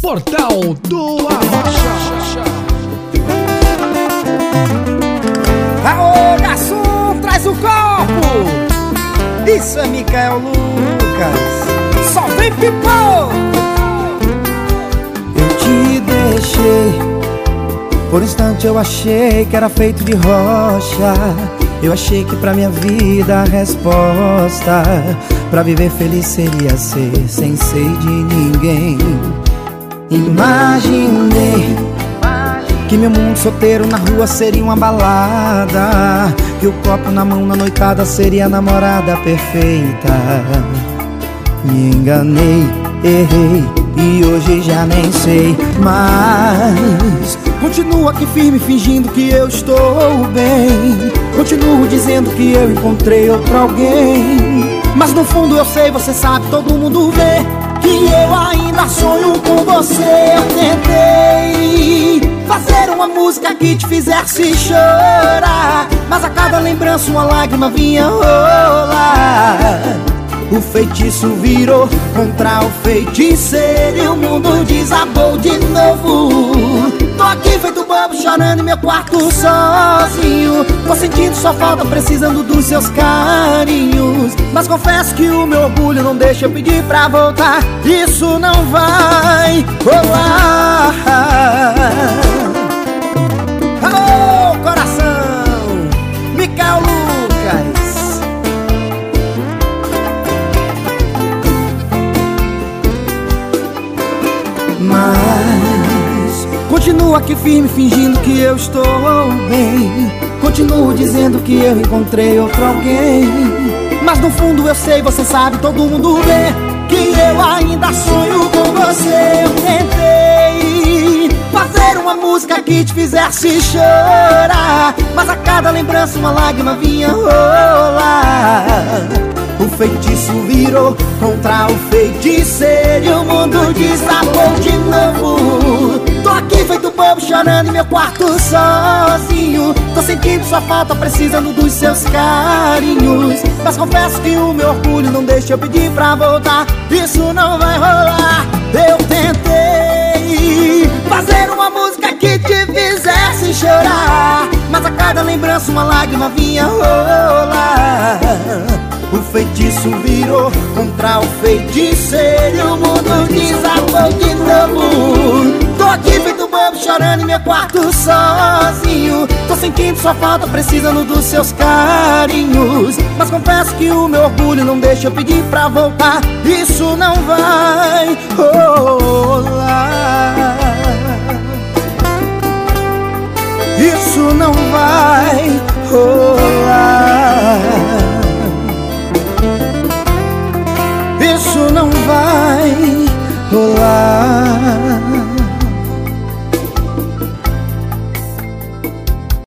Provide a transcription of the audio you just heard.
Portal do Arrocha. Aô, garçom, traz o copo. Isso é Micael Lucas. Só vem pipoca. Eu te deixei, por um instante eu achei que era feito de rocha. Eu achei que pra minha vida a resposta pra viver feliz seria ser sem ser de ninguém. Imaginei que meu mundo solteiro na rua seria uma balada, que o copo na mão na noitada seria a namorada perfeita. Me enganei, errei e hoje já nem sei mais. Continuo aqui firme fingindo que eu estou bem, continuo dizendo que eu encontrei outro alguém. Mas no fundo eu sei, você sabe, todo mundo vê que eu ainda sonho com você. Eu tentei fazer uma música que te fizesse chorar, mas a cada lembrança uma lágrima vinha rolar. O feitiço virou contra o feiticeiro e o mundo desabou de novo. Tô aqui feito bobo, chorando em meu quarto sozinho. Tô sentindo sua falta, precisando dos seus carinhos. Mas confesso que o meu orgulho não deixa eu pedir pra voltar. Isso não vai rolar. Alô, coração, Micael Lucas. Mas continuo aqui firme fingindo que eu estou bem, continuo dizendo que eu encontrei outro alguém. Mas no fundo eu sei, você sabe, todo mundo vê que eu ainda sonho com você. Eu tentei fazer uma música que te fizesse chorar, mas a cada lembrança uma lágrima vinha rolar. O feitiço virou contra o feiticeiro e o mundo desabou de novo. Tô aqui feito bobo, chorando em meu quarto sozinho. Tô sentindo sua falta, precisando dos seus carinhos. Mas confesso que o meu orgulho não deixa eu pedir pra voltar. Isso não vai rolar. Eu tentei fazer uma música que te fizesse chorar, mas a cada lembrança uma lágrima vinha rolar. O feitiço virou contra o feiticeiro e o mundo desabou de novo. Tô aqui feito bobo, chorando em meu quarto sozinho. Tô sentindo sua falta, precisando dos seus carinhos. Mas confesso que o meu orgulho não deixa eu pedir pra voltar. Isso não vai rolar. Isso não vai rolar. Isso não vai rolar.